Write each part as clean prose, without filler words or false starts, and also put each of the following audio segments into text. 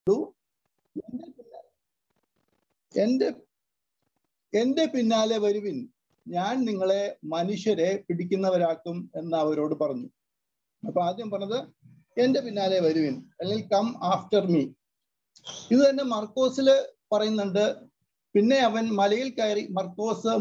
എന്റെ പിന്നാലെ വരുവിൻ, ഞാൻ നിങ്ങളെ മനുഷ്യരെ പിടിക്കുന്നവരാക്കും എന്ന് അവരോട് പറഞ്ഞു. അപ്പൊ ആദ്യം പറഞ്ഞത് എന്റെ പിന്നാലെ വരുവിൻ, അല്ലെങ്കിൽ കം ആഫ്റ്റർ മീ. ഇത് തന്നെ മർക്കോസില് പറയുന്നുണ്ട്. പിന്നെ അവൻ മലയിൽ കയറി, മർക്കോസ്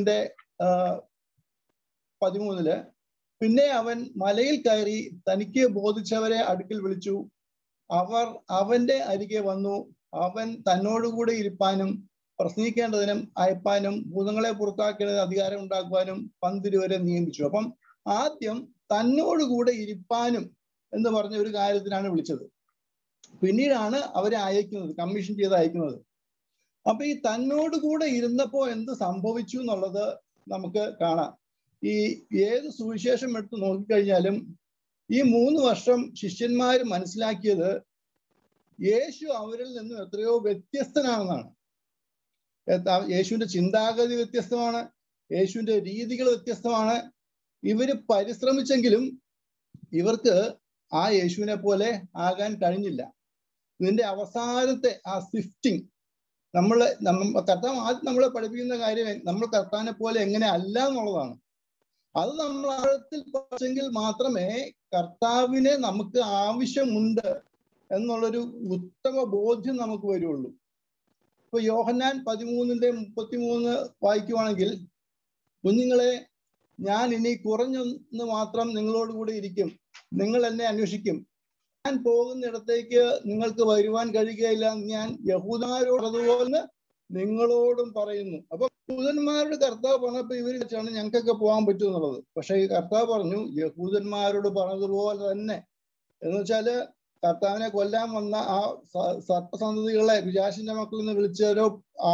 3:13 പിന്നെ അവൻ മലയിൽ കയറി തനിക്ക് ബോധിച്ചവരെ അടുക്കൽ വിളിച്ചു. അവർ അവന്റെ അരികെ വന്നു. അവൻ തന്നോടുകൂടെ ഇരിപ്പാനും പ്രസംഗിക്കേണ്ടതിനും അയപ്പാനും ഭൂതങ്ങളെ പുറത്താക്കേണ്ടതിന് അധികാരം ഉണ്ടാക്കുവാനും 12 നിയമിച്ചു. അപ്പം ആദ്യം തന്നോടുകൂടെ ഇരിപ്പാനും എന്ന് പറഞ്ഞ ഒരു കാര്യത്തിനാണ് വിളിച്ചത്. പിന്നീടാണ് അവരെ അയക്കുന്നത്, കമ്മീഷൻ ചെയ്ത് അയക്കുന്നത്. അപ്പൊ ഈ തന്നോടുകൂടെ ഇരുന്നപ്പോ എന്ത് സംഭവിച്ചു എന്നുള്ളത് നമുക്ക് കാണാം. ഈ ഏത് സുവിശേഷം എടുത്ത് നോക്കിക്കഴിഞ്ഞാലും ഈ 3 വർഷം ശിഷ്യന്മാർ മനസ്സിലാക്കിയത് യേശു അവരിൽ നിന്നും എത്രയോ വ്യത്യസ്തനാണെന്നാണ്. യേശുവിന്റെ ചിന്താഗതി വ്യത്യസ്തമാണ്, യേശുവിന്റെ രീതികൾ വ്യത്യസ്തമാണ്. ഇവര് പരിശ്രമിച്ചെങ്കിലും ഇവർക്ക് ആ യേശുവിനെ പോലെ ആകാൻ കഴിഞ്ഞില്ല. ഇതിന്റെ അവസാനത്തെ ആ സിഫ്റ്റിംഗ്, കർത്താവ് ആദ്യം നമ്മളെ പഠിപ്പിക്കുന്ന കാര്യം നമ്മൾ കർത്താവിനെ പോലെ എങ്ങനെ അല്ല എന്നുള്ളതാണ്. അത് നമ്മൾ ആഴത്തിൽ പഠിച്ചെങ്കിൽ മാത്രമേ കർത്താവിനെ നമുക്ക് ആവശ്യമുണ്ട് എന്നുള്ളൊരു ഉത്തമ ബോധ്യം നമുക്ക് വരുള്ളൂ. ഇപ്പൊ യോഹന്നാൻ 13:33 വായിക്കുവാണെങ്കിൽ, കുഞ്ഞുങ്ങളെ, ഞാൻ ഇനി കുറഞ്ഞൊന്ന് മാത്രം നിങ്ങളോടുകൂടി ഇരിക്കും, നിങ്ങൾ എന്നെ അന്വേഷിക്കും. ഞാൻ പോകുന്നിടത്തേക്ക് നിങ്ങൾക്ക് വരുവാൻ കഴിയുകയില്ല, ഞാൻ യഹൂദന്മാരോടതുപോലെ നിങ്ങളോടും പറയുന്നു. അപ്പൊ യഹൂദന്മാരോട് കർത്താവ് പറഞ്ഞപ്പോ ഇവർ വെച്ചാണ് ഞങ്ങൾക്കൊക്കെ പോകാൻ പറ്റും എന്നുള്ളത്. പക്ഷെ ഈ കർത്താവ് പറഞ്ഞു യഹൂദന്മാരോട് പറഞ്ഞതുപോലെ തന്നെ. എന്ന് വെച്ചാല് കർത്താവിനെ കൊല്ലാൻ വന്ന ആ സർപ്പസന്തതികളെ പിശാചിന്റെ മക്കളിൽ നിന്ന് വിളിച്ചവരോ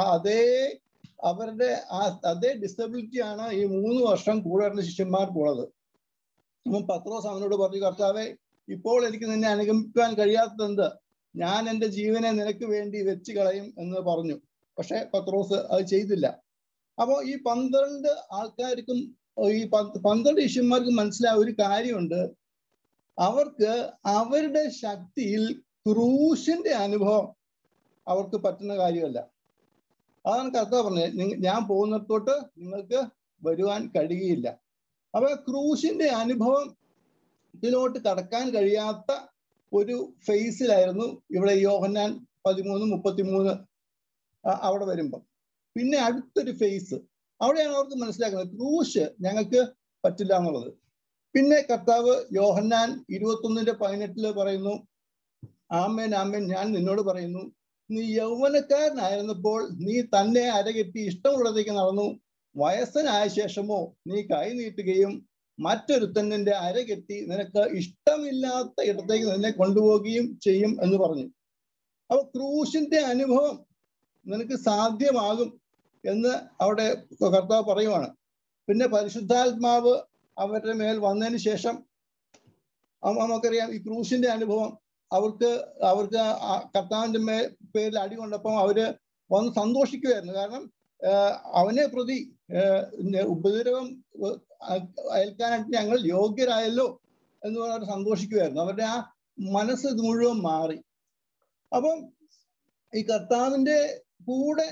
അതേ ഡിസബിലിറ്റിയാണ് ഈ 3 വർഷം കൂടെ ഇരുന്ന ശിഷ്യന്മാർക്കുള്ളത്. അപ്പം പത്രോസ് അവനോട് പറഞ്ഞു, കർത്താവെ, ഇപ്പോൾ എനിക്ക് നിന്നെ അനുഗമിക്കാൻ കഴിയാത്തതെന്ത്? ഞാൻ എൻ്റെ ജീവനെ നിനക്ക് വേണ്ടി വെച്ച് കളയും എന്ന് പറഞ്ഞു. പക്ഷെ പത്രോസ് അത് ചെയ്തില്ല. അപ്പോൾ ഈ 12 ആൾക്കാർക്കും, ഈ 12 ശിഷ്യന്മാർക്കും മനസ്സിലായ ഒരു കാര്യമുണ്ട്. അവർക്ക് അവരുടെ ശക്തിയിൽ ക്രൂശിന്റെ അനുഭവം അവർക്ക് പറ്റുന്ന കാര്യമല്ല. അതാണ് കർത്താവ് പറഞ്ഞത്, ഞാൻ പോകുന്നിടത്തോട്ട് നിങ്ങൾക്ക് വരുവാൻ കഴിയുകയില്ല. അപ്പൊ ക്രൂശിന്റെ അനുഭവത്തിലോട്ട് കടക്കാൻ കഴിയാത്ത ഒരു ഫേസിലായിരുന്നു ഇവിടെ യോഹന്നാൻ 13:33 അവിടെ വരുമ്പം. പിന്നെ അടുത്തൊരു ഫേസ്, അവിടെയാണ് അവർക്ക് മനസ്സിലാക്കുന്നത് ക്രൂശ് ഞങ്ങൾക്ക് പറ്റില്ല എന്നുള്ളത്. പിന്നെ കർത്താവ് യോഹന്നാൻ 21:18 പറയുന്നു, ആമേൻ ആമേൻ ഞാൻ നിന്നോട് പറയുന്നു, നീ യൗവനക്കാരനായിരുന്നപ്പോൾ നീ തന്നെ അരകെട്ടി ഇഷ്ടമുള്ളതേക്ക് നടന്നു. വയസ്സനായ ശേഷമോ നീ കൈ നീട്ടുകയും മറ്റൊരുത്തൻ നിന്റെ അരകെട്ടി നിനക്ക് ഇഷ്ടമില്ലാത്ത ഇടത്തേക്ക് നിന്നെ കൊണ്ടുപോവുകയും ചെയ്യും എന്ന് പറഞ്ഞു. അപ്പൊ ക്രൂശിന്റെ അനുഭവം നിനക്ക് സാധ്യമാകും എന്ന് അവിടെ കർത്താവ് പറയുവാണ്. പിന്നെ പരിശുദ്ധാത്മാവ് അവരുടെ മേൽ വന്നതിന് ശേഷം നമുക്കറിയാം ഈ ക്രൂശിന്റെ അനുഭവം അവർക്ക് കർത്താവിന്റെ പേരിൽ അടി കൊണ്ടപ്പം അവര് വന്ന് സന്തോഷിക്കുമായിരുന്നു. കാരണം അവനെ പ്രതി ഉപദ്രവം അയൽക്കാനായിട്ട് ഞങ്ങൾ യോഗ്യരായല്ലോ എന്ന് പറഞ്ഞാൽ സന്തോഷിക്കുമായിരുന്നു. അവരുടെ ആ മനസ്സ് ഇത് മുഴുവൻ മാറി. അപ്പം ഈ കർത്താവിന്റെ കൂടെ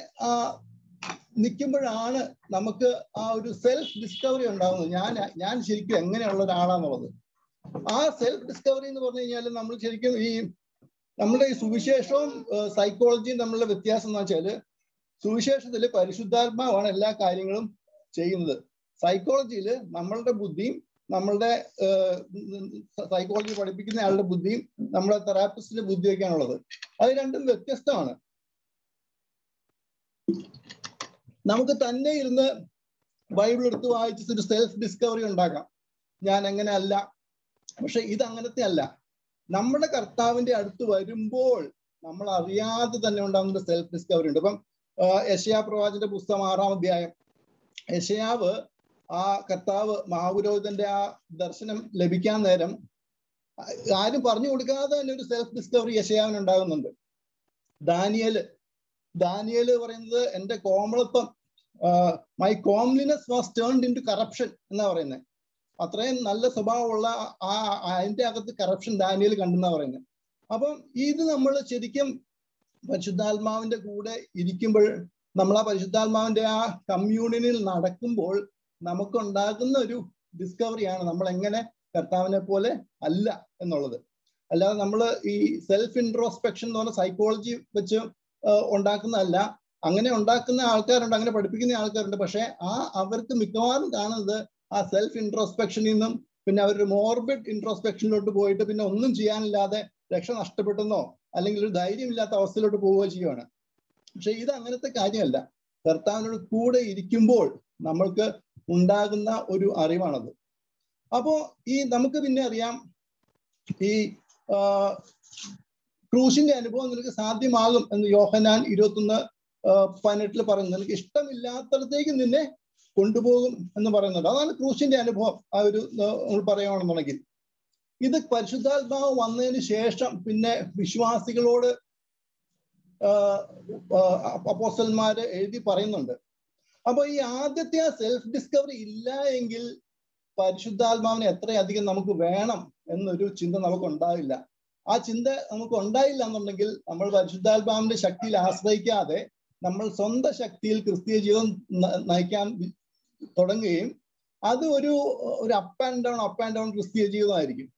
നിൽക്കുമ്പോഴാണ് നമുക്ക് ആ ഒരു സെൽഫ് ഡിസ്കവറി ഉണ്ടാകുന്നത്. ഞാൻ ശരിക്കും എങ്ങനെയുള്ള ഒരാളാന്നുള്ളത്. ആ സെൽഫ് ഡിസ്കവറി എന്ന് പറഞ്ഞു കഴിഞ്ഞാൽ നമ്മൾ ശരിക്കും നമ്മുടെ ഈ സുവിശേഷവും സൈക്കോളജിയും തമ്മിലുള്ള വ്യത്യാസം എന്ന് വെച്ചാൽ, സുവിശേഷത്തിൽ പരിശുദ്ധാത്മാവാണ് എല്ലാ കാര്യങ്ങളും ചെയ്യുന്നത്. സൈക്കോളജിയിൽ നമ്മളുടെ ബുദ്ധിയും നമ്മളുടെ സൈക്കോളജി പഠിപ്പിക്കുന്ന ആളുടെ ബുദ്ധിയും നമ്മുടെ തെറാപ്പിസ്റ്റിന്റെ ബുദ്ധിയൊക്കെയാണുള്ളത്. അത് രണ്ടും വ്യത്യസ്തമാണ്. നമുക്ക് തന്നെ ഇരുന്ന് ബൈബിൾ എടുത്ത് വായിച്ചിട്ട് ഒരു സെൽഫ് ഡിസ്കവറി ഉണ്ടാക്കാം, ഞാൻ എങ്ങനെ അല്ല. പക്ഷെ ഇത് അങ്ങനത്തെ അല്ല. നമ്മുടെ കർത്താവിന്റെ അടുത്ത് വരുമ്പോൾ നമ്മൾ അറിയാതെ തന്നെ ഉണ്ടാകുന്ന സെൽഫ് ഡിസ്കവറി ഉണ്ട്. ഇപ്പം യെശയ്യാ പ്രവാചകന്റെ പുസ്തകം 6-ാം അധ്യായം, യെശയ്യാവ് ആ കർത്താവ് മഹാപുരോഹിതന്റെ ആ ദർശനം ലഭിക്കാൻ നേരം ആരും പറഞ്ഞു കൊടുക്കാതെ തന്നെ ഒരു സെൽഫ് ഡിസ്കവറി യെശയ്യാവിന് ഉണ്ടാകുന്നുണ്ട്. ദാനിയേല് പറയുന്നത് എന്റെ കോമളത്വം, my comeliness was turned into corruption എന്നാ പറയുന്നത്. അത്രയും നല്ല സ്വഭാവമുള്ള അതിന്റെ അകത്ത് കറപ്ഷൻ ദാനിയേൽ കണ്ടെന്നാ പറയുന്നത്. അപ്പം ഇത് നമ്മൾ ശരിക്കും പരിശുദ്ധാത്മാവിന്റെ കൂടെ ഇരിക്കുമ്പോൾ, നമ്മൾ ആ പരിശുദ്ധാത്മാവിന്റെ ആ കമ്മ്യൂണിയനിൽ നടക്കുമ്പോൾ നമുക്കുണ്ടാകുന്ന ഒരു ഡിസ്കവറിയാണ് നമ്മൾ എങ്ങനെ കർത്താവിനെ പോലെ അല്ല എന്നുള്ളത്. അല്ലാതെ നമ്മൾ ഈ സെൽഫ് ഇൻട്രോസ്പെക്ഷൻ എന്ന് പറഞ്ഞ സൈക്കോളജി വെച്ച് ഉണ്ടാക്കുന്നതല്ല. അങ്ങനെ ഉണ്ടാക്കുന്ന ആൾക്കാരുണ്ട്, അങ്ങനെ പഠിപ്പിക്കുന്ന ആൾക്കാരുണ്ട്. പക്ഷെ അവർക്ക് മിക്കവാറും കാണുന്നത് ആ സെൽഫ് ഇൻട്രോസ്പെക്ഷനിൽ നിന്നും പിന്നെ അവരൊരു മോർബിഡ് ഇൻട്രോസ്പെക്ഷനിലോട്ട് പോയിട്ട് പിന്നെ ഒന്നും ചെയ്യാനില്ലാതെ രക്ഷ നഷ്ടപ്പെട്ടെന്നോ അല്ലെങ്കിൽ ഒരു ധൈര്യമില്ലാത്ത അവസ്ഥയിലോട്ട് പോവുകയോ ചെയ്യുകയാണ്. പക്ഷെ ഇത് അങ്ങനത്തെ കാര്യമല്ല. കർത്താവിനോട് കൂടെ ഇരിക്കുമ്പോൾ നമ്മൾക്ക് ഉണ്ടാകുന്ന ഒരു അറിവാണത്. അപ്പോ നമുക്ക് പിന്നെ അറിയാം, ഈ ക്രൂശിന്റെ അനുഭവം നിനക്ക് സാധ്യമാകും എന്ന് യോഹന്നാൻ 21:18 പറയുന്നു. നിനക്ക് ഇഷ്ടമില്ലാത്തടത്തേക്ക് നിന്നെ കൊണ്ടുപോകും എന്ന് പറയുന്നുണ്ട്. അതാണ് ക്രൂശിന്റെ അനുഭവം. ആ ഒരു നമ്മൾ പറയുകയാണെന്നുണ്ടെങ്കിൽ ഇത് പരിശുദ്ധാത്മാവ് വന്നതിന് ശേഷം പിന്നെ വിശ്വാസികളോട് അപ്പോസ്തലന്മാര് എഴുതി പറയുന്നുണ്ട്. അപ്പൊ ഈ ആദ്യത്തെ ആ സെൽഫ് ഡിസ്കവറി ഇല്ല എങ്കിൽ പരിശുദ്ധാത്മാവിനെ എത്രയധികം നമുക്ക് വേണം എന്നൊരു ചിന്ത നമുക്ക് ഉണ്ടാവില്ല. ആ ചിന്ത നമുക്ക് ഉണ്ടായില്ല എന്നുണ്ടെങ്കിൽ നമ്മൾ പരിശുദ്ധാത്മാവിന്റെ ശക്തിയിൽ ആശ്രയിക്കാതെ നമ്മൾ സ്വന്തം ശക്തിയിൽ ക്രിസ്തീയ ജീവിതം നയിക്കാൻ തുടങ്ങുകയും അത് ഒരു അപ്പ് ആൻഡ് ഡൗൺ ക്രിസ്തീയ ജീവിതമായിരിക്കും.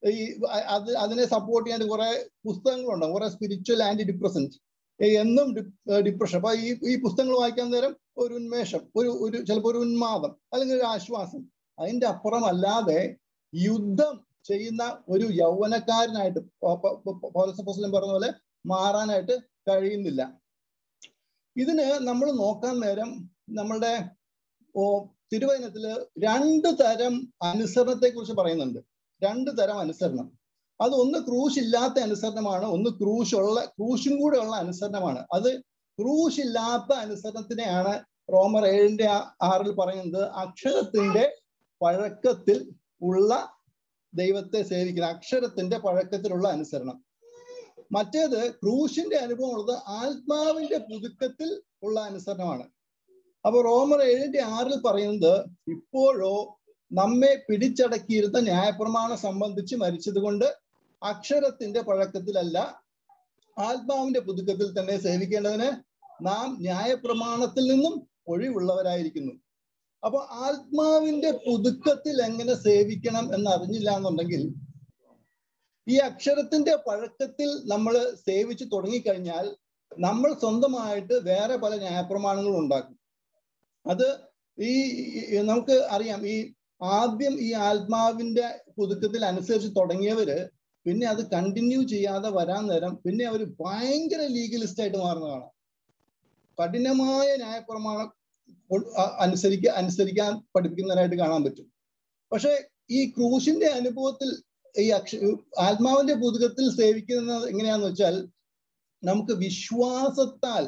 അതിനെ സപ്പോർട്ട് ചെയ്യാൻ കുറെ പുസ്തകങ്ങളുണ്ടാകും, കുറെ സ്പിരിച്വൽ ആന്റി ഡിപ്രസന്റ്, എന്നും ഡിപ്രഷൻ. അപ്പൊ ഈ പുസ്തകങ്ങൾ വായിക്കാൻ നേരം ഒരു ഉന്മേഷം, ചിലപ്പോൾ ഒരു ഉന്മാദം അല്ലെങ്കിൽ ഒരു ആശ്വാസം. അതിന്റെ അപ്പുറമല്ലാതെ യുദ്ധം ചെയ്യുന്ന ഒരു യൗവനക്കാരനായിട്ട് പൗലോസ് അപ്പോസ്തലൻ പറഞ്ഞ പോലെ മാറാനായിട്ട് കഴിയുന്നില്ല. ഇതിന് നമ്മൾ നോക്കാൻ നേരം നമ്മളുടെ തിരുവചനത്തില് 2 തരം അനുസരണത്തെ കുറിച്ച് പറയുന്നുണ്ട്. 2 തരം അനുസരണം. അത് ഒന്ന് ക്രൂശ് ഇല്ലാത്ത അനുസരണമാണ്, ഒന്ന് ക്രൂശും കൂടെ ഉള്ള അനുസരണമാണ്. അത് ക്രൂശ് ഇല്ലാത്ത അനുസരണത്തിനെയാണ് റോമർ 7:6 പറയുന്നത് അക്ഷരത്തിന്റെ പഴക്കത്തിൽ ഉള്ള ദൈവത്തെ സേവിക്കുന്ന, അക്ഷരത്തിന്റെ പഴക്കത്തിലുള്ള അനുസരണം. മറ്റേത് ക്രൂശിന്റെ അനുഭവം ഉള്ളത് ആത്മാവിന്റെ പുതുക്കത്തിൽ ഉള്ള അനുസരണമാണ്. അപ്പൊ റോമർ 7:6 പറയുന്നത്, ഇപ്പോഴോ നമ്മെ പിടിച്ചടക്കിയിരുന്ന ന്യായപ്രമാണം സംബന്ധിച്ച് മരിച്ചത് കൊണ്ട് അക്ഷരത്തിന്റെ പഴക്കത്തിലല്ല ആത്മാവിന്റെ പുതുക്കത്തിൽ തന്നെ സേവിക്കേണ്ടതിന് നാം ന്യായപ്രമാണത്തിൽ നിന്നും ഒഴിവുള്ളവരായിരിക്കുന്നു. അപ്പൊ ആത്മാവിന്റെ പുതുക്കത്തിൽ എങ്ങനെ സേവിക്കണം എന്ന് അറിഞ്ഞില്ല എന്നുണ്ടെങ്കിൽ ഈ അക്ഷരത്തിന്റെ പഴക്കത്തിൽ നമ്മൾ സേവിച്ച് തുടങ്ങിക്കഴിഞ്ഞാൽ നമ്മൾ സ്വന്തമായിട്ട് വേറെ പല ന്യായപ്രമാണങ്ങളും ഉണ്ടാക്കും. അത് നമുക്ക് അറിയാം, ആദ്യം ഈ ആത്മാവിന്റെ പുതുക്കത്തിൽ അനുസരിച്ച് തുടങ്ങിയവര് പിന്നെ അത് കണ്ടിന്യൂ ചെയ്യാതെ വരാൻ നേരം പിന്നെ അവർ ഭയങ്കര ലീഗലിസ്റ്റ് ആയിട്ട് മാറുന്നതാണ്. കഠിനമായ ന്യായപ്രമാണം അനുസരിക്കാൻ പഠിപ്പിക്കുന്നതിനായിട്ട് കാണാൻ പറ്റും. പക്ഷെ ഈ ക്രൂശിന്റെ അനുഭവത്തിൽ ഈ ആത്മാവിന്റെ പുതുക്കത്തിൽ സേവിക്കുന്നത് എങ്ങനെയാന്ന് വെച്ചാൽ, നമുക്ക് വിശ്വാസത്താൽ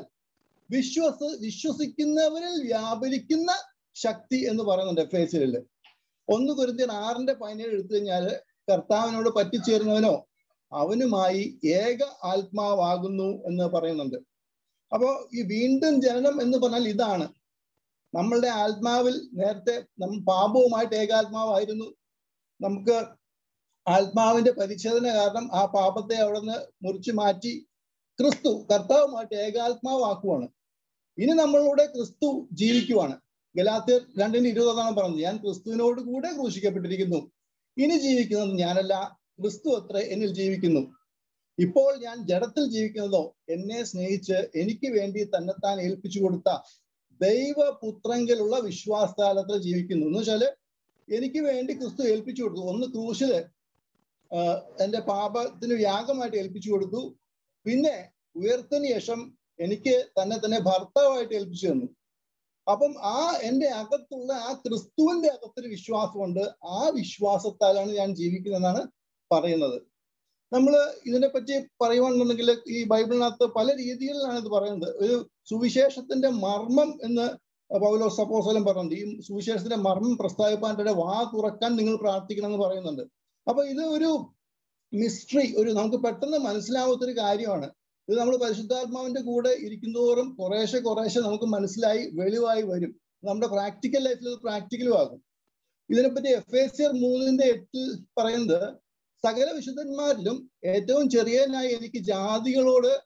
വിശ്വസിക്കുന്നവരിൽ വ്യാപരിക്കുന്ന ശക്തി എന്ന് പറയുന്നുണ്ട് എഫേസ്യരില്. 1 കൊരിന്ത്യർ 6:17 എടുത്തു കഴിഞ്ഞാല് കർത്താവിനോട് പറ്റിച്ചേരുന്നവനോ അവനുമായി ഏക ആത്മാവാകുന്നു എന്ന് പറയുന്നുണ്ട്. അപ്പോ ഈ വീണ്ടും ജനനം എന്ന് പറഞ്ഞാൽ ഇതാണ്. നമ്മളുടെ ആത്മാവിൽ നേരത്തെ നമ്മൾ പാപവുമായിട്ട് ഏകാത്മാവായിരുന്നു. നമുക്ക് ആത്മാവിന്റെ പരിച്ഛേദന കാരണം ആ പാപത്തെ അവിടെ നിന്ന് മുറിച്ചു മാറ്റി കർത്താവുമായിട്ട് ഏകാത്മാവാക്കുവാണ്. ഇനി നമ്മളുടെ ക്രിസ്തു ജീവിക്കുവാണ്. ഗലാത്യർ 2:20 പറഞ്ഞത്, ഞാൻ ക്രിസ്തുവിനോട് കൂടെ ക്രൂശിക്കപ്പെട്ടിരിക്കുന്നു, ഇനി ജീവിക്കുന്നത് ഞാനല്ല, ക്രിസ്തു അത്രേ എന്നിൽ ജീവിക്കുന്നു. ഇപ്പോൾ ഞാൻ ജഡത്തിൽ ജീവിക്കുന്നതോ എന്നെ സ്നേഹിച്ച് എനിക്ക് വേണ്ടി തന്നെത്താൻ ഏൽപ്പിച്ചു കൊടുത്ത ദൈവപുത്രങ്കിലുള്ള വിശ്വാസത്താലത്ര ജീവിക്കുന്നു. എന്ന് വെച്ചാല് എനിക്ക് വേണ്ടി ക്രിസ്തു ഏൽപ്പിച്ചു കൊടുത്തു. ഒന്ന് ക്രൂശില് എന്റെ പാപത്തിന് യാഗമായിട്ട് ഏൽപ്പിച്ചു കൊടുത്തു. പിന്നെ ഉയർത്തിന് ശേഷം എനിക്ക് തന്നെ ഭർത്താവായിട്ട് ഏൽപ്പിച്ചു തന്നു. അപ്പം എന്റെ അകത്തുള്ള ആ ക്രിസ്തുവിന്റെ അകത്തൊരു വിശ്വാസമുണ്ട്. ആ വിശ്വാസത്താലാണ് ഞാൻ ജീവിക്കുന്നതെന്നാണ് പറയുന്നത്. നമ്മൾ ഇതിനെപ്പറ്റി പറയുവാണെന്നുണ്ടെങ്കിൽ ഈ ബൈബിളിനകത്ത് പല രീതികളിലാണ് ഇത് പറയുന്നത്. ഒരു സുവിശേഷത്തിന്റെ മർമ്മം എന്ന് പൗലോസ് അപ്പോസ്തലൻ പറയുന്നുണ്ട്. ഈ സുവിശേഷത്തിന്റെ മർമ്മം പ്രസ്താവിപ്പാൻ വാ തുറക്കാൻ നിങ്ങൾ പ്രാർത്ഥിക്കണം എന്ന് പറയുന്നുണ്ട്. അപ്പൊ ഇത് ഒരു മിസ്റ്ററി, നമുക്ക് പെട്ടെന്ന് മനസ്സിലാവാത്തൊരു കാര്യമാണ്. ഇത് നമ്മൾ പരിശുദ്ധാത്മാവിന്റെ കൂടെ ഇരിക്കുന്നതോറും കുറേശ്ശെ നമുക്ക് മനസ്സിലായി വെളിവായി വരും. നമ്മുടെ പ്രാക്ടിക്കൽ ലൈഫിൽ ഇത് പ്രാക്ടിക്കലും ആകും. ഇതിനെപ്പറ്റി എഫേസ്യർ 3:8 പറയുന്നത്, സകല വിശുദ്ധന്മാരിലും ഏറ്റവും ചെറിയനായി എനിക്ക് ജാതികളോട്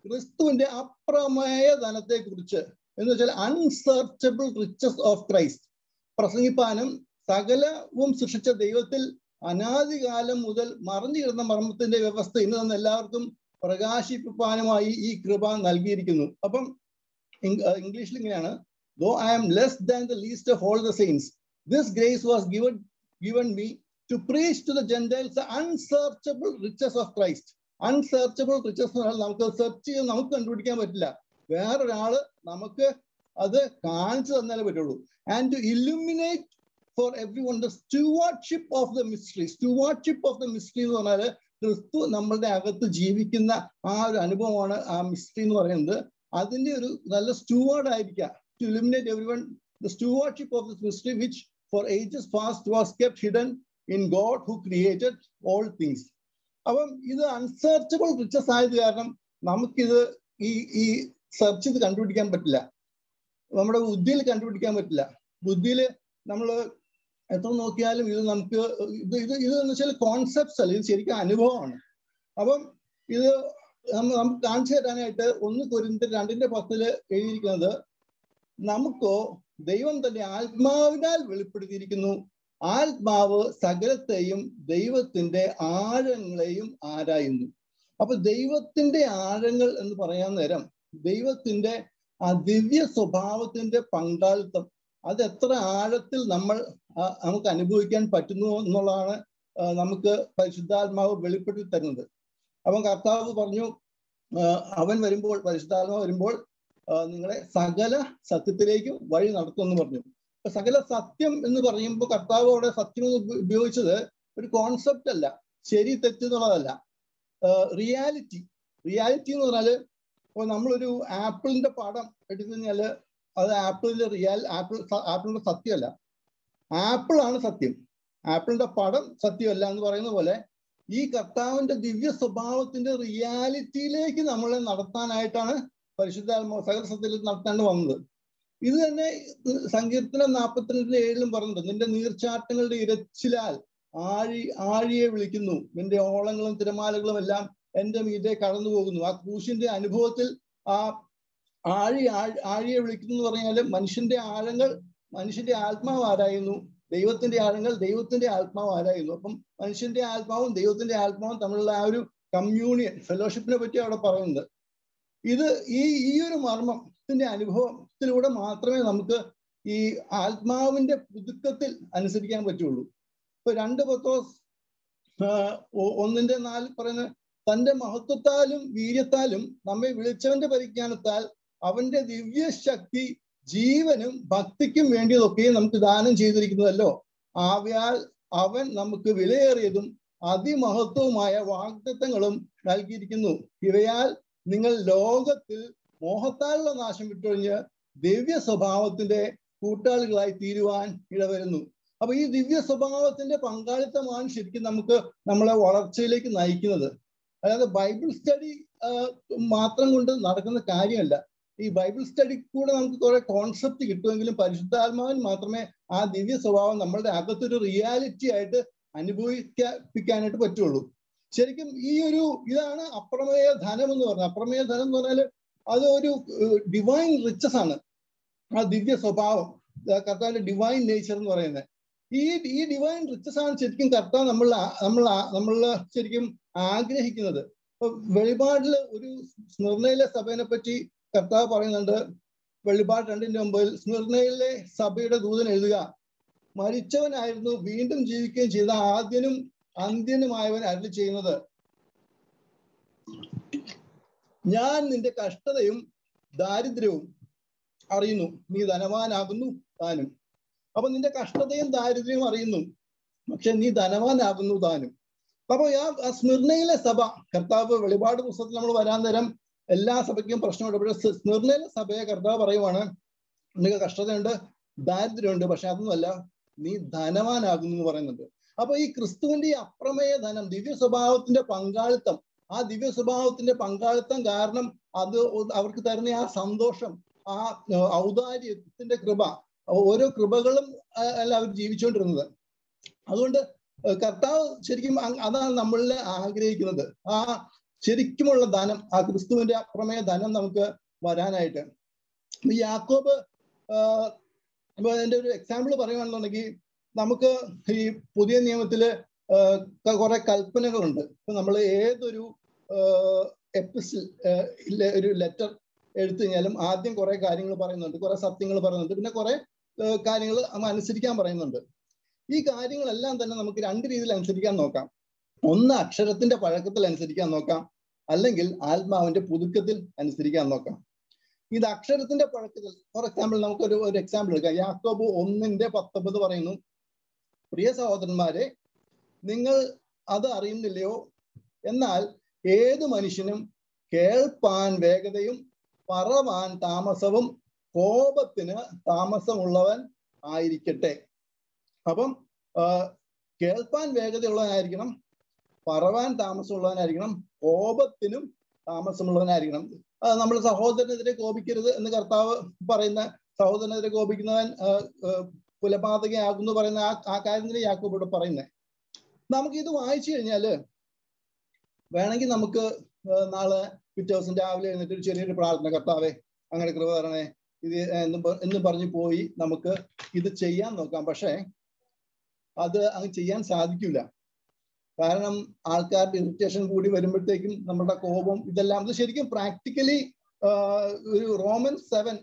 ക്രിസ്തുവിന്റെ അപ്രമേയ ധനത്തെ കുറിച്ച് എന്ന് വെച്ചാൽ അൺസെർച്ചബിൾ റിച്ചസ് ഓഫ് ക്രൈസ്റ്റ് പ്രസംഗിപ്പാനും സകലവും സൃഷ്ടിച്ച ദൈവത്തിൽ അനാദികാലം മുതൽ മറഞ്ഞു കിടന്ന മർമ്മത്തിന്റെ വ്യവസ്ഥ ഇന്ന് തന്നെ എല്ലാവർക്കും പ്രകാശിപ്പിക്കാനുമായി ഈ കൃപ നൽകിയിരിക്കുന്നു. അപ്പം ഇംഗ്ലീഷിൽ ഇങ്ങനെയാണ്, though I am less than the least of all the saints, this grace was given me to preach to the Gentiles the unsearchable riches of Christ. Unsearchable riches എന്ന് പറഞ്ഞാൽ നമുക്ക് സെർച്ച് ചെയ്ത് നമുക്ക് കണ്ടുപിടിക്കാൻ പറ്റില്ല, വേറൊരാള് നമുക്ക് അത് കാണിച്ചു തന്നാലേ പറ്റുള്ളൂ. And to illuminate for everyone the stewardship of the mystery. Stewardship of the mystery എന്ന് പറഞ്ഞാൽ ക്രിസ്തു നമ്മളുടെ അകത്ത് ജീവിക്കുന്ന ആ ഒരു അനുഭവമാണ് ആ മിസ്റ്ററി എന്ന് പറയുന്നത്. അതിന്റെ ഒരു നല്ല സ്റ്റൂവാർഡ് ആയിരിക്കുക. To illuminate everyone the stewardship of this mystery which for ages past was kept hidden in God who created all things. അപ്പം ഇത് അൺസെർച്ചബിൾ റിച്ചസ് ആയത് കാരണം നമുക്കിത് ഈ സെർച്ച് ചെയ്ത് കണ്ടുപിടിക്കാൻ പറ്റില്ല, നമ്മുടെ ബുദ്ധിയിൽ കണ്ടുപിടിക്കാൻ പറ്റില്ല. ബുദ്ധിയിൽ നമ്മൾ എത്ര നോക്കിയാലും ഇത് നമുക്ക് എന്ന് വെച്ചാൽ കോൺസെപ്റ്റ്സ് അല്ല, ഇത് ശരിക്കും അനുഭവമാണ്. അപ്പം ഇത് നമുക്ക് കാണിച്ചു തരാനായിട്ട് 1 കൊരിന്ത്യർ 2:10 എഴുതിയിരിക്കുന്നത്, നമുക്കോ ദൈവം തന്റെ ആത്മാവിനാൽ വെളിപ്പെടുത്തിയിരിക്കുന്നു, ആത്മാവ് സകലത്തെയും ദൈവത്തിന്റെ ആഴങ്ങളെയും ആരായുന്നു. അപ്പൊ ദൈവത്തിന്റെ ആഴങ്ങൾ എന്ന് പറയാൻ നേരം ദൈവത്തിന്റെ ആ ദിവ്യ സ്വഭാവത്തിന്റെ പങ്കാളിത്തം അത് എത്ര ആഴത്തിൽ നമുക്ക് അനുഭവിക്കാൻ പറ്റുന്നു എന്നുള്ളതാണ് നമുക്ക് പരിശുദ്ധാത്മാവ് വെളിപ്പെടുത്തി തരുന്നത്. അപ്പം കർത്താവ് പറഞ്ഞു, അവൻ വരുമ്പോൾ, പരിശുദ്ധാത്മാവ് വരുമ്പോൾ നിങ്ങളെ സകല സത്യത്തിലേക്ക് വഴി നടത്തുമെന്ന് പറഞ്ഞു. അപ്പൊ സകല സത്യം എന്ന് പറയുമ്പോൾ കർത്താവ് അവിടെ സത്യം എന്ന് ഉപയോഗിച്ചത് ഒരു കോൺസെപ്റ്റ് അല്ല, ശരി തെറ്റ് എന്നുള്ളതല്ല, റിയാലിറ്റി എന്ന് പറഞ്ഞാല് ഇപ്പോൾ നമ്മളൊരു ആപ്പിളിന്റെ പടം എടുത്തു കഴിഞ്ഞാല് അത് ആപ്പിളിന്റെ സത്യമല്ല, ആപ്പിളാണ് സത്യം, ആപ്പിളിന്റെ പടം സത്യമല്ല എന്ന് പറയുന്ന പോലെ ഈ കർത്താവിന്റെ ദിവ്യ സ്വഭാവത്തിന്റെ റിയാലിറ്റിയിലേക്ക് നമ്മളെ നടത്താനായിട്ടാണ് പരിശുദ്ധാത്മാവ് സകല സത്യത്തിലേക്ക് നടത്താണ്ട് വന്നത്. ഇത് തന്നെ സങ്കീർത്തനം 42:7 പറയുന്നുണ്ട്, നിന്റെ നീർച്ചാട്ടങ്ങളുടെ ഇരച്ചിലാൽ ആഴിയെ വിളിക്കുന്നു, നിന്റെ ഓളങ്ങളും തിരമാലകളും എല്ലാം എന്റെ മീതെ കടന്നു പോകുന്നു. ആ ക്രൂശിന്റെ അനുഭവത്തിൽ ആ ആഴിയെ വിളിക്കുന്നു എന്ന് പറഞ്ഞാൽ മനുഷ്യന്റെ ആഴങ്ങൾ മനുഷ്യന്റെ ആത്മാവ് ആരായുന്നു, ദൈവത്തിന്റെ ആഴങ്ങൾ ദൈവത്തിന്റെ ആത്മാവ് ആരായുന്നു. അപ്പം മനുഷ്യന്റെ ആത്മാവും ദൈവത്തിന്റെ ആത്മാവും തമ്മിലുള്ള ആ ഒരു കമ്മ്യൂണിയൻ ഫെലോഷിപ്പിനെ പറ്റി അവിടെ പറയുന്നത്. ഇത് ഈ ഒരു മർമ്മത്തിന്റെ അനുഭവത്തിലൂടെ മാത്രമേ നമുക്ക് ഈ ആത്മാവിന്റെ പുതുക്കത്തിൽ അനുസരിക്കാൻ പറ്റുള്ളൂ. ഇപ്പൊ 2 പത്രോസ് 1:4 പറയുന്ന, തന്റെ മഹത്വത്താലും വീര്യത്താലും നമ്മെ വിളിച്ചവന്റെ പരിജ്ഞാനത്താൽ അവന്റെ ദിവ്യശക്തി ജീവനും ഭക്തിക്കും വേണ്ടിയതൊക്കെ നമുക്ക് ദാനം ചെയ്തിരിക്കുന്നതല്ലോ. ആകയാൽ അവൻ നമുക്ക് വിലയേറിയതും അതിമഹത്വവുമായ വാഗ്ദത്തങ്ങളും നൽകിയിരിക്കുന്നു. ഇവയാൽ നിങ്ങൾ ലോകത്തിൽ മോഹത്താലുള്ള നാശം വിട്ടൊഴിഞ്ഞ് ദിവ്യ സ്വഭാവത്തിന്റെ കൂട്ടാളികളായി തീരുവാൻ ഇടവരുന്നു. അപ്പൊ ഈ ദിവ്യ സ്വഭാവത്തിന്റെ പങ്കാളിത്തമാണ് ശരിക്കും നമ്മളെ വളർച്ചയിലേക്ക് നയിക്കുന്നത്. അതായത് ബൈബിൾ സ്റ്റഡി മാത്രം കൊണ്ട് നടക്കുന്ന കാര്യമല്ല. ഈ ബൈബിൾ സ്റ്റഡി കൂടെ നമുക്ക് കുറെ കോൺസെപ്റ്റ് കിട്ടുമെങ്കിലും പരിശുദ്ധാത്മാവിന് മാത്രമേ ആ ദിവ്യ സ്വഭാവം നമ്മളുടെ അകത്തൊരു റിയാലിറ്റി ആയിട്ട് അനുഭവിപ്പിക്കാനായിട്ട് പറ്റുള്ളൂ. ശരിക്കും ഇതാണ് അപ്രമേയ ധനം എന്ന് പറഞ്ഞത്. അപ്രമേയ ധനം എന്ന് പറഞ്ഞാൽ അത് ഒരു ഡിവൈൻ റിച്ചസ് ആണ്, ആ ദിവ്യ സ്വഭാവം, കർത്താവിന്റെ ഡിവൈൻ നേച്ചർ എന്ന് പറയുന്നത്. ഈ ഡിവൈൻ റിച്ചസ് ആണ് ശരിക്കും കർത്താവ് നമ്മൾ ശരിക്കും ആഗ്രഹിക്കുന്നത്. ഇപ്പൊ വെളിപാടില് ഒരു സ്മിർനയിലെ സഭയെ പറ്റി കർത്താവ് പറയുന്നുണ്ട്. വെളിപാട് 2:9 സ്മിർനയിലെ സഭയുടെ ദൂതൻ എഴുതുക, മരിച്ചവനായിരുന്നു വീണ്ടും ജീവിക്കുകയും ചെയ്ത ആദ്യനും അന്ത്യനുമായവൻ അരുളി ചെയ്യുന്നത്, ഞാൻ നിന്റെ കഷ്ടതയും ദാരിദ്ര്യവും അറിയുന്നു, നീ ധനവാനാകുന്നു താനും. അപ്പൊ നിന്റെ കഷ്ടതയും ദാരിദ്ര്യവും അറിയുന്നു, പക്ഷെ നീ ധനവാനാകുന്നു താനും. അപ്പൊ ആ സ്മിർനയിലെ സഭ, കർത്താവ് വെളിപാട് പുസ്തകത്തിൽ നമ്മൾ വരാൻ നേരം എല്ലാ സഭയ്ക്കും പ്രശ്നമുണ്ട്. പക്ഷെ സ്മിർനയിലെ സഭയെ കർത്താവ് പറയുവാണ്, നിനക്ക് കഷ്ടതയുണ്ട്, ദാരിദ്ര്യമുണ്ട്, പക്ഷെ അതൊന്നുമല്ല, നീ ധനവാനാകുന്നു എന്ന് പറയുന്നുണ്ട്. അപ്പൊ ഈ ക്രിസ്തുവിന്റെ ഈ അപ്രമേയ ധനം, ദിവ്യ സ്വഭാവത്തിന്റെ പങ്കാളിത്തം, ആ ദിവ്യ സ്വഭാവത്തിന്റെ പങ്കാളിത്തം കാരണം അത് അവർക്ക് തരുന്ന ആ സന്തോഷം, ആ ഔദാര്യത്തിന്റെ കൃപ, ഓരോ കൃപകളും അല്ല അവർ ജീവിച്ചുകൊണ്ടിരുന്നത്. അതുകൊണ്ട് കർത്താവ് ശരിക്കും അതാണ് നമ്മളിൽ ആഗ്രഹിക്കുന്നത്. ആ ശരിക്കുമുള്ള ധനം, ആ ക്രിസ്തുവിന്റെ അപ്രമേയ ധനം നമുക്ക് വരാനായിട്ട്. ഈ യാക്കോബ് അതിന്റെ ഒരു എക്സാമ്പിൾ പറയുകയാണെന്നുണ്ടെങ്കിൽ, നമുക്ക് ഈ പുതിയ നിയമത്തില് കുറെ കൽപ്പനകളുണ്ട്. ഇപ്പൊ നമ്മൾ ഏതൊരു എപ്പിസിൽ ഒരു ലെറ്റർ എടുത്തു കഴിഞ്ഞാലും ആദ്യം കുറെ കാര്യങ്ങൾ പറയുന്നുണ്ട്, കുറെ സത്യങ്ങൾ പറയുന്നുണ്ട്, പിന്നെ കുറെ കാര്യങ്ങൾ അനുസരിക്കാൻ പറയുന്നുണ്ട്. ഈ കാര്യങ്ങളെല്ലാം തന്നെ നമുക്ക് രണ്ട് രീതിയിൽ അനുസരിക്കാൻ നോക്കാം. ഒന്ന് അക്ഷരത്തിന്റെ പഴക്കത്തിൽ അനുസരിക്കാൻ നോക്കാം, അല്ലെങ്കിൽ ആത്മാവിന്റെ പുതുക്കത്തിൽ അനുസരിക്കാൻ നോക്കാം. ഇത് അക്ഷരത്തിന്റെ പഴക്കത്തിൽ, ഫോർ എക്സാമ്പിൾ നമുക്കൊരു എക്സാമ്പിൾ എടുക്കാം. യാക്കോബ് 1:19 പറയുന്നു, പ്രിയ സഹോദരന്മാരെ, നിങ്ങൾ അത് അറിയുന്നില്ലയോ, എന്നാൽ ഏതു മനുഷ്യനും കേൾപ്പാൻ വേഗതയും പറവാൻ താമസവും കോപത്തിന് താമസമുള്ളവൻ ആയിരിക്കട്ടെ. അപ്പം കേൾപ്പാൻ വേഗതയുള്ളവനായിരിക്കണം, പറവാൻ താമസമുള്ളവനായിരിക്കണം, കോപത്തിനും താമസമുള്ളവനായിരിക്കണം. നമ്മൾ സഹോദരനെതിരെ കോപിക്കരുത് എന്ന് കർത്താവ് പറയുന്ന, സഹോദരനെതിരെ കോപിക്കുന്നവൻ കുലപാതകയാകുന്നു പറയുന്ന ആ കാര്യത്തിന് യാക്കോബ് ഇവിടെ പറയുന്നത്. നമുക്കിത് വായിച്ചു കഴിഞ്ഞാല് വേണമെങ്കിൽ നമുക്ക് നാളെ പിറ്റേ ദിവസം രാവിലെ എഴുന്നേറ്റ് ഒരു ചെറിയൊരു പ്രാർത്ഥന, കർത്താവേ അങ്ങനെ കൃപ തരണേ ഇത് എന്ന് പറഞ്ഞു പോയി നമുക്ക് ഇത് ചെയ്യാൻ നോക്കാം. പക്ഷേ അത് അങ്ങ് ചെയ്യാൻ സാധിക്കില്ല. കാരണം ആൾക്കാരുടെ ഇറിറ്റേഷൻ കൂടി വരുമ്പോഴത്തേക്കും നമ്മുടെ കോപം ഇതെല്ലാം, അത് ശരിക്കും പ്രാക്ടിക്കലി ഒരു റോമർ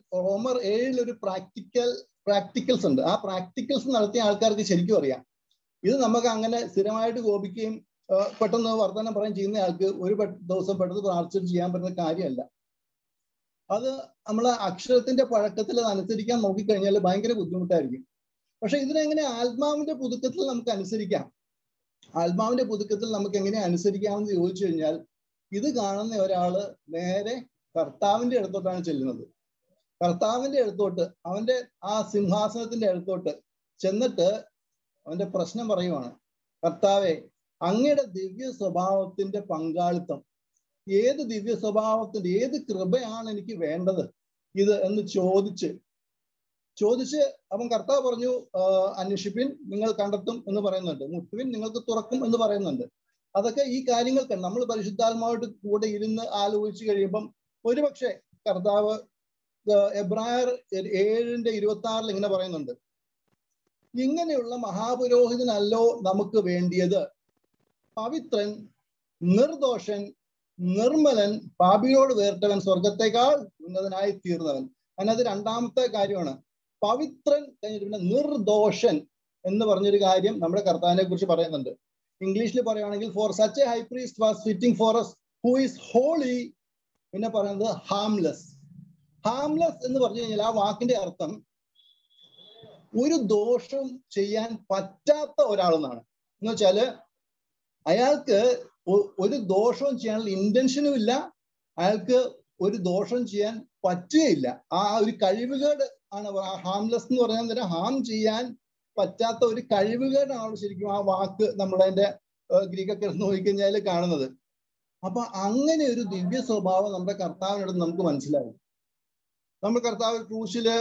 7 ഒരു പ്രാക്ടിക്കൽസ് ഉണ്ട്. ആ പ്രാക്ടിക്കൽസ് നടത്തിയ ആൾക്കാർക്ക് ശരിക്കും അറിയാം. ഇത് നമുക്ക് അങ്ങനെ സ്ഥിരമായിട്ട് കോപിക്കുകയും പെട്ടെന്ന് വർത്തമാനം പറയാൻ ചെയ്യുന്ന ആൾക്ക് ഒരു ദിവസം പെട്ടെന്ന് പ്രാർത്ഥിച്ചിട്ട് ചെയ്യാൻ പറ്റുന്ന കാര്യമല്ല. അത് നമ്മളെ അക്ഷരത്തിന്റെ പഴക്കത്തിൽ അത് അനുസരിക്കാൻ നോക്കിക്കഴിഞ്ഞാൽ ഭയങ്കര ബുദ്ധിമുട്ടായിരിക്കും. പക്ഷെ ഇതിനെങ്ങനെ ആത്മാവിന്റെ പുതുക്കത്തിൽ നമുക്ക് അനുസരിക്കാം? ആത്മാവിന്റെ പുതുക്കത്തിൽ നമുക്ക് എങ്ങനെ അനുസരിക്കാമെന്ന് ചോദിച്ചു കഴിഞ്ഞാൽ, ഇത് കാണുന്ന ഒരാള് നേരെ കർത്താവിന്റെ അടുത്തോട്ടാണ് ചെല്ലുന്നത്. കർത്താവിന്റെ അടുത്തോട്ട്, അവന്റെ ആ സിംഹാസനത്തിന്റെ അടുത്തോട്ട് ചെന്നിട്ട് അവന്റെ പ്രശ്നം പറയുവാണ്, കർത്താവെ, അങ്ങയുടെ ദിവ്യ സ്വഭാവത്തിന്റെ പങ്കാളിത്തം, ഏത് ദിവ്യ സ്വഭാവത്തിന്റെ, ഏത് കൃപയാണ് എനിക്ക് വേണ്ടത് ഇത് എന്ന് ചോദിച്ച് അവൻ കർത്താവ് പറഞ്ഞു, അന്വേഷിപ്പിൻ നിങ്ങൾ കണ്ടെത്തും എന്ന് പറയുന്നുണ്ട്, മുട്ടുവിൻ നിങ്ങൾക്ക് തുറക്കും എന്ന് പറയുന്നുണ്ട്. അതൊക്കെ ഈ കാര്യങ്ങൾക്ക് നമ്മൾ പരിശുദ്ധാത്മാവായിട്ട് കൂടെ ഇരുന്ന് ആലോചിച്ച് കഴിയുമ്പം ഒരുപക്ഷെ കർത്താവ് എബ്രായർ 7:26 ഇങ്ങനെ പറയുന്നുണ്ട്, ഇങ്ങനെയുള്ള മഹാപുരോഹിതനല്ലോ നമുക്ക് വേണ്ടിയത്, പവിത്രൻ, നിർദോഷൻ, നിർമ്മലൻ, പാപിയോട് വേർട്ടവൻ, സ്വർഗത്തെക്കാൾ ഉന്നതനായി തീർന്നവൻ. അതിനകത്ത് രണ്ടാമത്തെ കാര്യമാണ് പവിത്രൻ കഴിഞ്ഞിട്ട് പിന്നെ നിർദോഷൻ എന്ന് പറഞ്ഞൊരു കാര്യം നമ്മുടെ കർത്താവിനെ കുറിച്ച് പറയുന്നുണ്ട്. ഇംഗ്ലീഷിൽ പറയുകയാണെങ്കിൽ, for such a high priest was fitting for us who is holy. പിന്നെ പറയുന്നത് ഹാംലെസ്. ഹാംലെസ് എന്ന് പറഞ്ഞു കഴിഞ്ഞാൽ ആ വാക്കിന്റെ അർത്ഥം ഒരു ദോഷം ചെയ്യാൻ പറ്റാത്ത ഒരാളെന്നാണ്. എന്ന് വെച്ചാല് അയാൾക്ക് ഒരു ദോഷവും ചെയ്യാനുള്ള ഇന്റൻഷനും ഇല്ല, അയാൾക്ക് ഒരു ദോഷം ചെയ്യാൻ പറ്റുകയില്ല. ആ ഒരു കഴിവുകേട് ആണ് ഹാംലെസ് എന്ന് പറഞ്ഞാൽ. ഹാം ചെയ്യാൻ പറ്റാത്ത ഒരു കഴിവുകേടാണ് ശരിക്കും ആ വാക്ക് നമ്മളതിന്റെ ഗ്രീക്കൊക്കെ നോക്കിക്കഴിഞ്ഞാൽ കാണുന്നത്. അപ്പൊ അങ്ങനെ ഒരു ദിവ്യ സ്വഭാവം നമ്മുടെ കർത്താവിനോട് നമുക്ക് മനസ്സിലാവും. നമ്മൾ കർത്താവ് ക്രൂശില്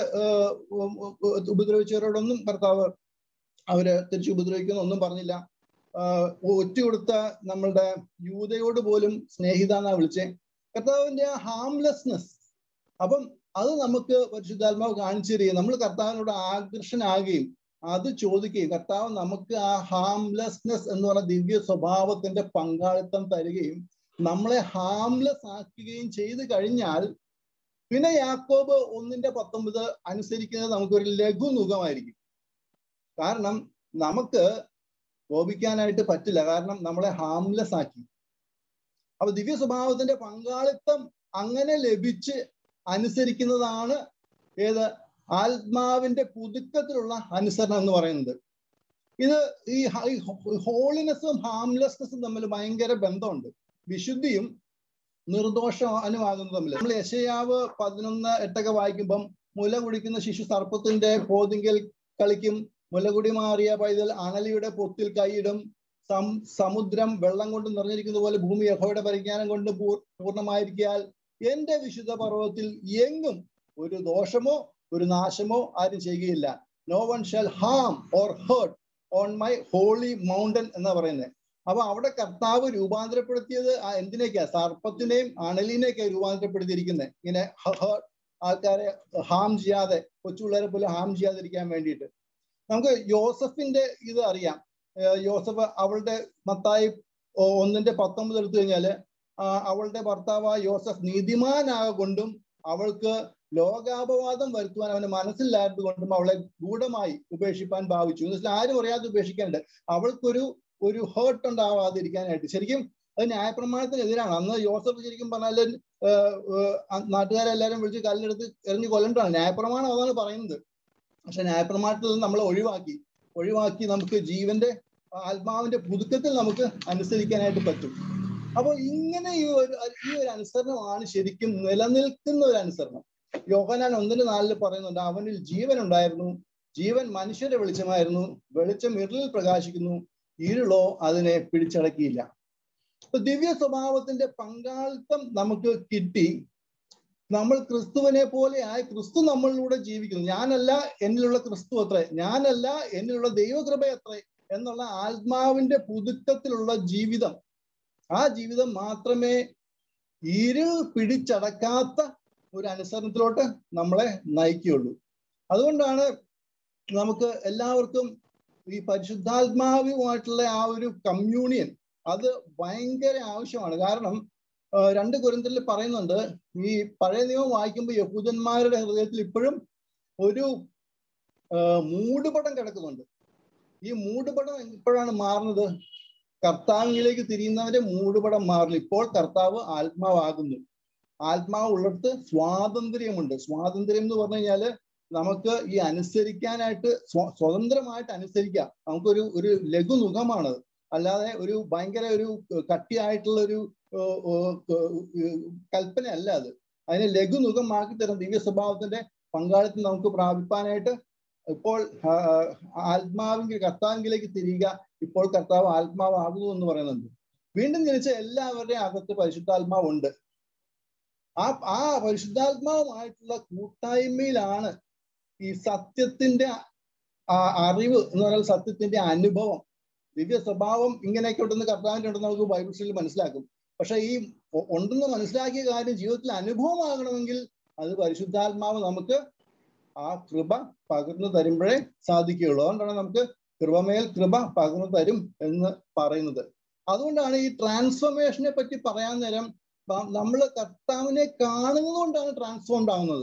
ഉപദ്രവിച്ചവരോടൊന്നും കർത്താവ് അവര് തിരിച്ചു ഉപദ്രവിക്കുന്ന ഒന്നും പറഞ്ഞില്ല. ഒറ്റ കൊടുത്ത നമ്മളുടെ യൂദയോട് പോലും സ്നേഹിത എന്നാ വിളിച്ചേ. കർത്താവിന്റെ ആ ഹാംലെസ്നെസ്, അപ്പം അത് നമുക്ക് പരിശുദ്ധാത്മാവ് കാണിച്ചു തരികയും നമ്മൾ കർത്താവിനോട് ആകർഷനാകുകയും അത് ചോദിക്കുകയും കർത്താവ് നമുക്ക് ആ ഹാംലെസ്നെസ് എന്ന് പറഞ്ഞ ദിവ്യ സ്വഭാവത്തിന്റെ പങ്കാളിത്തം തരികയും നമ്മളെ ഹാംലെസ് ആക്കുകയും ചെയ്തു കഴിഞ്ഞാൽ പിന്നെ യാക്കോബ് 1:19 അനുസരിക്കുന്നത് നമുക്കൊരു ലഘുനുഖമായിരിക്കും. കാരണം നമുക്ക് കോപിക്കാനായിട്ട് പറ്റില്ല, കാരണം നമ്മളെ ഹാംലെസ് ആക്കി. അപ്പൊ ദിവ്യ സ്വഭാവത്തിന്റെ പങ്കാളിത്തം അങ്ങനെ ലഭിച്ച് അനുസരിക്കുന്നതാണ് ഏത് ആത്മാവിന്റെ പുതുക്കത്തിലുള്ള അനുസരണം എന്ന് പറയുന്നത്. ഇത് ഈ ഹോളിനെസ്സും ഹാംലെസ്നെസ്സും തമ്മിൽ ഭയങ്കര ബന്ധമുണ്ട്. വിശുദ്ധിയും നിർദോഷാനുമാകുന്നത് തമ്മിൽ. നമ്മൾ യെശയ്യാവ് 11:8 വായിക്കുമ്പം, മുല കുടിക്കുന്ന ശിശു സർപ്പത്തിന്റെ പോതിങ്കൽ കളിക്കും, മുലകുടി മാറിയ പൈതൽ അണലിയുടെ പൊത്തിൽ കൈയിടും, സമുദ്രം വെള്ളം കൊണ്ട് നിറഞ്ഞിരിക്കുന്ന പോലെ ഭൂമി യഹോവയുടെ പരിജ്ഞാനം കൊണ്ട് പൂർണ്ണമായിരിക്കാൽ എന്റെ വിശുദ്ധ പർവ്വതത്തിൽ എങ്ങും ഒരു ദോഷമോ ഒരു നാശമോ ആരും ചെയ്യുകയില്ല. No one shall harm or hurt on my holy mountain എന്നാ പറയുന്നത്. അപ്പൊ അവിടെ കർത്താവ് രൂപാന്തരപ്പെടുത്തിയത് എന്തിനേക്കാ? സർപ്പത്തിനെയും അണലിനെയൊക്കെയാണ് രൂപാന്തരപ്പെടുത്തിയിരിക്കുന്നത്. ഇങ്ങനെ ആൾക്കാരെ ഹാം ചെയ്യാതെ, കൊച്ചു പിള്ളേരെ പോലെ ഹാം ചെയ്യാതിരിക്കാൻ വേണ്ടിയിട്ട്. നമുക്ക് യോസഫിന്റെ ഇത് അറിയാം. യോസഫ് അവളുടെ മത്തായി 1:19 എടുത്തു കഴിഞ്ഞാല് അവളുടെ ഭർത്താവ് യോസഫ് നീതിമാനാകൊണ്ടും അവൾക്ക് ലോകാപവാദം വരുത്തുവാൻ അവന് മനസ്സിലായത് കൊണ്ടും അവളെ ഗൂഢമായി ഉപേക്ഷിപ്പാൻ ഭാവിച്ചു. എന്നുവെച്ചാൽ ആരും അറിയാതെ ഉപേക്ഷിക്കാനുണ്ട്. അവൾക്കൊരു ഹേർട്ട് ഉണ്ടാവാതിരിക്കാനായിട്ട്. ശരിക്കും അത് ന്യായപ്രമാണത്തിനെതിരാണ്. അന്ന് യോസഫ് ശരിക്കും പറഞ്ഞാൽ നാട്ടുകാരെല്ലാരും വിളിച്ച് കല്ലെടുത്ത് എറിഞ്ഞ് കൊല്ലണ്ടാണ്. ന്യായപ്രമാണം അതാണ് പറയുന്നത്. പക്ഷെ ന്യായപ്രമാണത്തിൽ നിന്ന് നമ്മളെ ഒഴിവാക്കി നമുക്ക് ജീവന്റെ ആത്മാവിന്റെ പുതുക്കത്തിൽ നമുക്ക് അനുസരിക്കാനായിട്ട് പറ്റും. അപ്പോൾ ഇങ്ങനെ ഈ ഒരു അനുസരണമാണ് ശരിക്കും നിലനിൽക്കുന്ന ഒരു അനുസരണം. യോഹന്നാൻ 1:4 പറയുന്നുണ്ട്, അവനിൽ ജീവൻ ഉണ്ടായിരുന്നു, ജീവൻ മനുഷ്യരുടെ വെളിച്ചമായിരുന്നു, വെളിച്ചം ഇരുളിൽ പ്രകാശിക്കുന്നു, ഇരുളോ അതിനെ പിടിച്ചടക്കിയില്ല. അപ്പൊ ദിവ്യ സ്വഭാവത്തിന്റെ പങ്കാളിത്തം നമുക്ക് കിട്ടി. നമ്മൾ ക്രിസ്തുവിനെ പോലെ ആയി ക്രിസ്തു നമ്മളിലൂടെ ജീവിക്കുന്നു. ഞാനല്ല എന്നിലുള്ള ക്രിസ്തു അത്രേ, ഞാനല്ല എന്നിലുള്ള ദൈവകൃപ അത്രേ എന്നുള്ള ആത്മാവിന്റെ പുതുക്കത്തിലുള്ള ജീവിതം, ആ ജീവിതം മാത്രമേ ഇരുൾ പിടിച്ചടക്കാത്ത ഒരു അനുസരണത്തിലോട്ട് നമ്മളെ നയിക്കുകയുള്ളൂ. അതുകൊണ്ടാണ് നമുക്ക് എല്ലാവർക്കും ഈ പരിശുദ്ധാത്മാവുമായിട്ടുള്ള ആ ഒരു കമ്മ്യൂണിയൻ അത് ഭയങ്കര ആവശ്യമാണ്. കാരണം 2 കൊരിന്ത്യരിൽ പറയുന്നുണ്ട്, ഈ പഴയ നിയമം വായിക്കുമ്പോൾ യഹൂദന്മാരുടെ ഹൃദയത്തിൽ ഇപ്പോഴും ഒരു മൂടുപടം കിടക്കുന്നുണ്ട്. ഈ മൂടുപടം എപ്പോഴാണ് മാറുന്നത്? കർത്താവിലേക്ക് തിരിയുന്നവന്റെ മൂടുപടം മാറില്ല. ഇപ്പോൾ കർത്താവ് ആത്മാവാകുന്നു. ആത്മാവ് ഉള്ളിടത്ത് സ്വാതന്ത്ര്യമുണ്ട്. സ്വാതന്ത്ര്യം എന്ന് പറഞ്ഞു കഴിഞ്ഞാല് നമുക്ക് ഈ അനുസരിക്കാനായിട്ട് സ്വതന്ത്രമായിട്ട് അനുസരിക്കാം. നമുക്കൊരു ലഘുമുഖമാണത്. അല്ലാതെ ഒരു ഭയങ്കര ഒരു കട്ടിയായിട്ടുള്ള ഒരു കൽപ്പന അല്ല അത്. അതിനെ ലഘുമുഖമാക്കി തരുന്ന ദിവ്യ സ്വഭാവത്തിന്റെ പങ്കാളിത്തം നമുക്ക് പ്രാപിപ്പാനായിട്ട് ഇപ്പോൾ കർത്താവിലേക്ക് തിരിയുക. ഇപ്പോൾ കർത്താവ് ആത്മാവാകുന്നു എന്ന് പറയുന്നുണ്ട്. വീണ്ടും ജനിച്ച എല്ലാവരുടെയും അകത്ത് പരിശുദ്ധാത്മാവുണ്ട്. ആ പരിശുദ്ധാത്മാവുമായിട്ടുള്ള കൂട്ടായ്മയിലാണ് ഈ സത്യത്തിന്റെ അറിവ് എന്ന് പറയുന്നത്, സത്യത്തിന്റെ അനുഭവം. ദിവ്യ സ്വഭാവം ഇങ്ങനെയൊക്കെ ഉണ്ടെന്ന് കർത്താവിന്റെ ഉണ്ടെന്ന് നമുക്ക് ബൈബിൾ സ്റ്റഡിയിൽ മനസ്സിലാക്കും. പക്ഷെ ഈ ഉണ്ടെന്ന് മനസ്സിലാക്കിയ കാര്യം ജീവിതത്തിൽ അനുഭവമാകണമെങ്കിൽ അത് പരിശുദ്ധാത്മാവ് നമുക്ക് ആ കൃപ പകർന്നു തരുമ്പോഴേ സാധിക്കുകയുള്ളൂ. അതുകൊണ്ടാണ് നമുക്ക് കൃപമേൽ കൃപ പകർന്നു തരും എന്ന് പറയുന്നത്. അതുകൊണ്ടാണ് ഈ ട്രാൻസ്ഫോർമേഷനെ പറ്റി പറയാൻ നേരം നമ്മൾ കർത്താവിനെ കാണുന്നത് കൊണ്ടാണ് ട്രാൻസ്ഫോംഡ് ആവുന്നത്.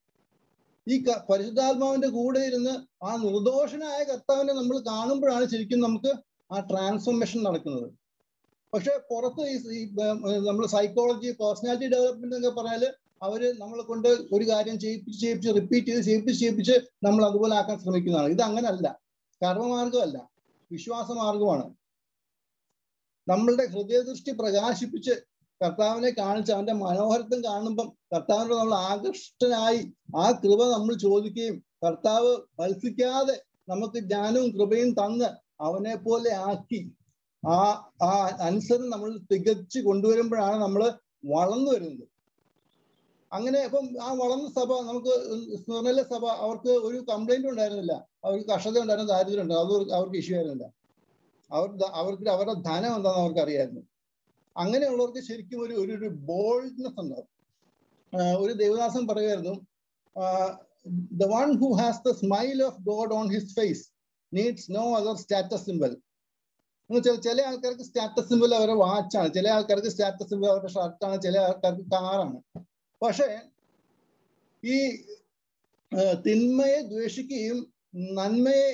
ഈ പരിശുദ്ധാത്മാവിന്റെ കൂടെ ഇരുന്ന് ആ നിർദോഷനായ കർത്താവിനെ നമ്മൾ കാണുമ്പോഴാണ് ശരിക്കും നമുക്ക് ആ ട്രാൻസ്ഫോർമേഷൻ നടക്കുന്നത്. പക്ഷെ പുറത്ത് ഈ നമ്മൾ സൈക്കോളജി, പേഴ്സണാലിറ്റി ഡെവലപ്മെന്റ് എന്നൊക്കെ പറഞ്ഞാല് അവര് നമ്മളെ കൊണ്ട് ഒരു കാര്യം ചെയ്യിപ്പിച്ച് റിപ്പീറ്റ് ചെയ്യിപ്പിച്ച് നമ്മൾ അതുപോലെ ആക്കാൻ ശ്രമിക്കുന്നതാണ്. ഇത് അങ്ങനല്ല, കർമ്മമാർഗമല്ല, വിശ്വാസമാർഗമാണ്. നമ്മളുടെ ഹൃദയദൃഷ്ടി പ്രകാശിപ്പിച്ച് കർത്താവിനെ കാണിച്ച് അവന്റെ മനോഹരത്വം കാണുമ്പം കർത്താവിനോട് നമ്മൾ ആകൃഷ്ടനായി ആ കൃപ നമ്മൾ ചോദിക്കുകയും കർത്താവ് മത്സിക്കാതെ നമുക്ക് ജ്ഞാനവും കൃപയും തന്ന് അവനെ പോലെ ആക്കി ആ അനുസരണം നമ്മൾ തികച്ച് കൊണ്ടുവരുമ്പോഴാണ് നമ്മൾ വളർന്നു വരുന്നത്. അങ്ങനെ ഇപ്പം ആ വളർന്ന സഭ, നമുക്ക് സ്മരണയിലെ സഭ, അവർക്ക് ഒരു കംപ്ലൈന്റ് ഉണ്ടായിരുന്നില്ല. അവർക്ക് കഷ്ടത ഉണ്ടായിരുന്നു, ദാരിദ്ര്യം ഉണ്ടായിരുന്നു, അത് അവർക്ക് ഇഷ്യൂ ആയിരുന്നില്ല. അവർക്ക് അവരുടെ ധനം എന്താണെന്ന് അവർക്ക് അറിയായിരുന്നു. അങ്ങനെയുള്ളവർക്ക് ശരിക്കും ഒരു ബോൾഡ്നെസ് ഉണ്ടാവും. ഒരു ദേവദാസൻ പറയുമായിരുന്നു, the one who has the smile of God on his face needs no other status symbol. എന്ന് വെച്ചാൽ ചില ആൾക്കാർക്ക് സ്റ്റാറ്റസ് സിമ്പിൾ അവരുടെ വാച്ചാണ്, ചില ആൾക്കാർക്ക് സ്റ്റാറ്റസ് സിമ്പിൾ അവരുടെ ഷർട്ടാണ്, ചില ആൾക്കാർക്ക് കാറാണ്. പക്ഷെ ഈ തിന്മയെ ദ്വേഷിക്കുകയും നന്മയെ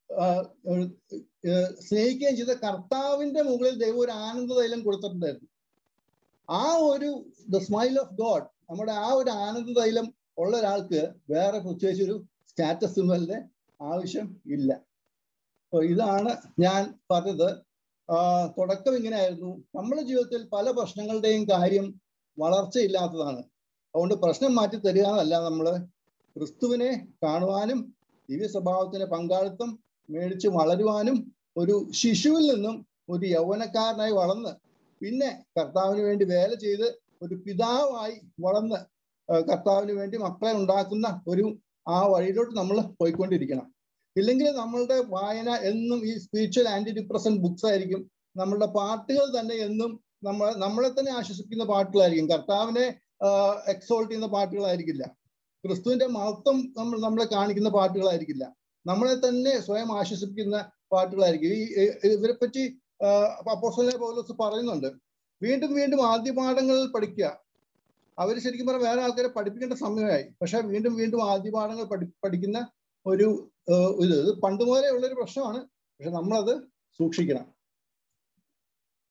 സ്നേഹിക്കുകയും ചെയ്ത കർത്താവിന്റെ മുകളിൽ ദൈവം ഒരു ആനന്ദതൈലം കൊടുത്തിട്ടുണ്ടായിരുന്നു. ആ ദ സ്മൈൽ ഓഫ് ഗോഡ്, നമ്മുടെ ആ ഒരു ആനന്ദതൈലം ഉള്ള ഒരാൾക്ക് വേറെ പ്രത്യേകിച്ച് ഒരു സ്റ്റാറ്റസ് സിമ്പലിന്റെ ആവശ്യം ഇല്ല. അപ്പോൾ ഇതാണ് ഞാൻ പറഞ്ഞത്. തുടക്കം ഇങ്ങനെയായിരുന്നു. നമ്മുടെ ജീവിതത്തിൽ പല പ്രശ്നങ്ങളുടെയും കാര്യം വളർച്ചയില്ലാത്തതാണ്. അതുകൊണ്ട് പ്രശ്നം മാറ്റി തരിക എന്നല്ല, നമ്മൾ ക്രിസ്തുവിനെ കാണുവാനും ദിവ്യ സ്വഭാവത്തിന്റെ പങ്കാളിത്തം മേടിച്ച് വളരുവാനും ഒരു ശിശുവിൽ നിന്നും ഒരു യൗവനക്കാരനായി വളർന്ന് പിന്നെ കർത്താവിന് വേണ്ടി വേല ചെയ്ത് ഒരു പിതാവായി വളർന്ന് കർത്താവിന് വേണ്ടി മക്കളെ ഉണ്ടാക്കുന്ന ആ വഴിയിലോട്ട് നമ്മൾ പോയിക്കൊണ്ടിരിക്കണം. ഇല്ലെങ്കിൽ നമ്മളുടെ വായന എന്നും ഈ സ്പിരിച്വൽ ആന്റി ഡിപ്രസന്റ് ബുക്സ് ആയിരിക്കും. നമ്മളുടെ പാട്ടുകൾ തന്നെ എന്നും നമ്മളെ തന്നെ ആശ്വസിപ്പിക്കുന്ന പാട്ടുകളായിരിക്കും. കർത്താവിനെ എക്സോൾട്ട് ചെയ്യുന്ന പാട്ടുകളായിരിക്കില്ല. ക്രിസ്തുവിന്റെ മഹത്വം നമ്മളെ കാണിക്കുന്ന പാട്ടുകളായിരിക്കില്ല. നമ്മളെ തന്നെ സ്വയം ആശ്വസിപ്പിക്കുന്ന പാട്ടുകളായിരിക്കും. ഇവരെ പറ്റി അപ്പോസ്തലനായ പൗലോസ് പറയുന്നുണ്ട്, വീണ്ടും വീണ്ടും ആദ്യ പാഠങ്ങളിൽ പഠിക്കുക. അവർ ശരിക്കും പറഞ്ഞാൽ വേറെ ആൾക്കാരെ പഠിപ്പിക്കേണ്ട സമയമായി. പക്ഷെ വീണ്ടും വീണ്ടും ആദ്യ പാഠങ്ങൾ പഠിക്കുന്ന ഒരു ഇത് പണ്ട് മുതലേ ഉള്ളൊരു പ്രശ്നമാണ്. പക്ഷെ നമ്മളത് സൂക്ഷിക്കണം.